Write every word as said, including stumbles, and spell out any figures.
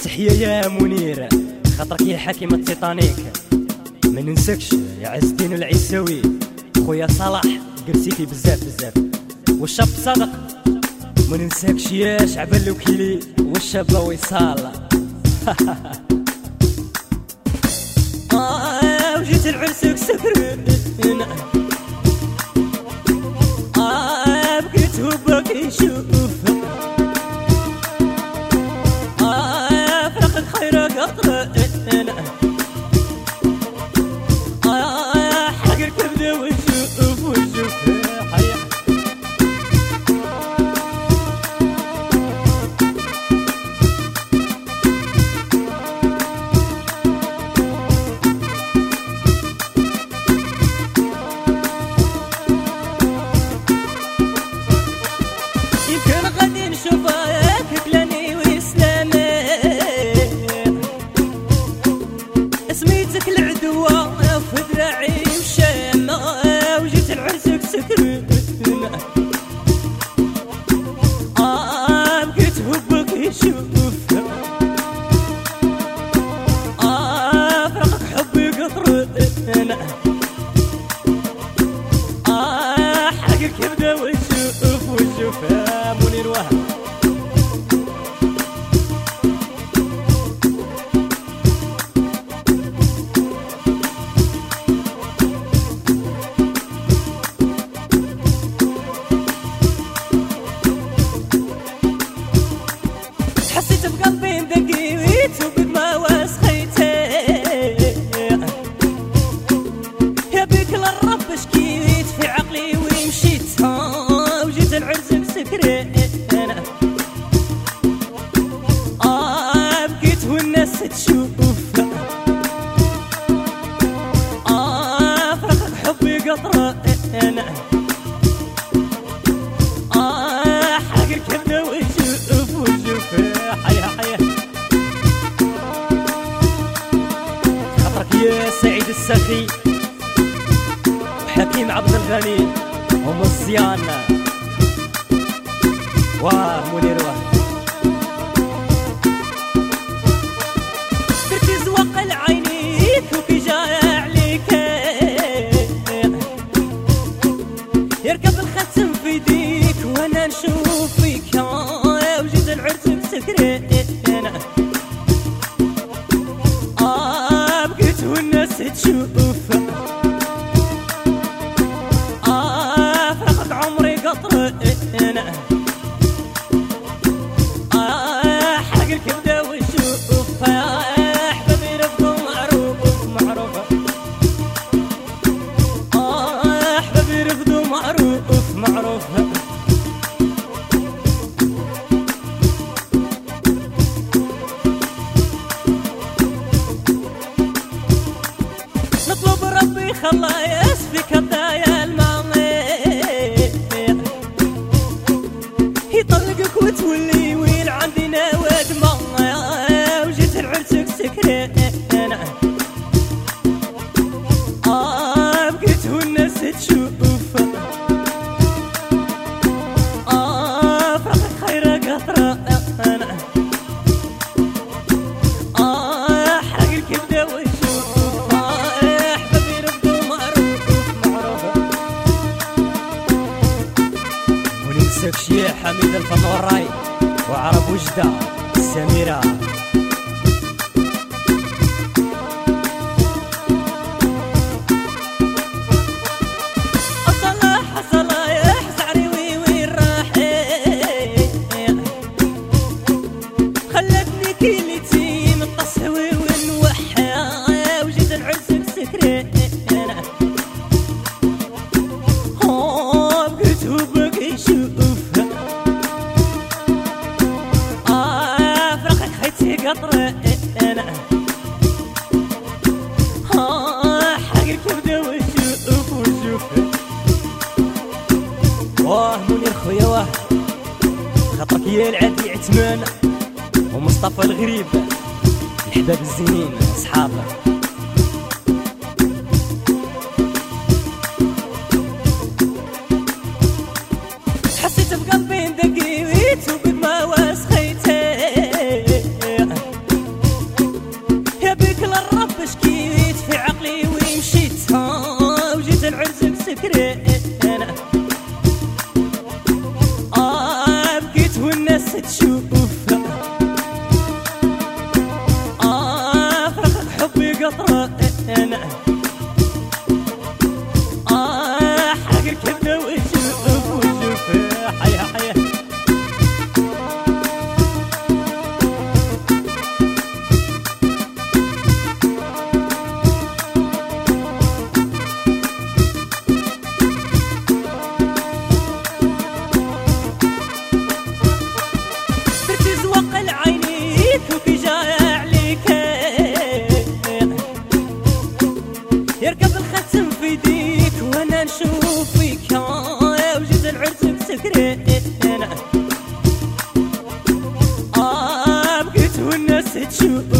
تحية يا منير خاطرك يا حكيم التيتانيك. ما ننسكش يا عز الدين العيساوي، خويا صلاح قرسيتي بزاف بزاف، والشاب صادق ما ننساكش يا شعبان الوكيلي والشاب وصال. آه وجيت العرسك سكرين، آه بقيت هبك يشوف، آه فرقك خيرك قطرين، آه حق الكبدة وشوف وشوف حيا. سميتك العدوة في ذراعي وشامة، وجيت العرسك سكرين، آه بقيت هبك يشوف، آه فرقك حبي قطرين، آه حق الكبدة وشوف وشوف يا منير وهب. حسيت بقلبي دقيت وقد ما وسخيتي، يا بيك للرب شكيت في عقلي ومشيت، وجيت العرسك سكرين، آه بكيت والناس تشوف، آه فرقك حبي قطرين، آه حق الكبدة وشوف وشوف حيا حيا. خاطرك يا سعيد السخي وحكيم عبد الغني ومصيان واه منير واه. درتي زواق العينيك وكي جاي عليك، يركب الختم في يديك وانا نشوف فيك، وجيت العرسك سكرين، آه بقيت والناس تشوف، آه فرقك عمري قطرين، آه حق الكبدة وشوف، يا حبابي رفضوا معروف معروف، آه حبابي رفضوا معروف معروف. نطلب ربي خلا يسفك الضايا الماضي، يطلقك وتولي ويل عندنا ودمى، وجيت العرسك سكرين، آه بقيت والناس تشوف، آه فرقك خيرك قطرين، آه حق الكبدة وشوف، آه حبابي رفضوا معروف معروف. وننساكش يا حميد الفضوراي وعرب وجدة السميرة. أصلاح أصلاح زعري وي وين راحي، خلتني كيلتي من التصوي ونوحي، وجيت العرسك سكرين، آه بقيت هبك يشوف، آه فرقك خيتي قطرين، آه حق الكبدة وشوف وشوف. واه منير خويا واه، خاطرك يا العدي عثمان ومصطفى الغريب الحباب الزينين صحابه. حسيت بقلبي دقيت وقد ما وسخيتي، تشوف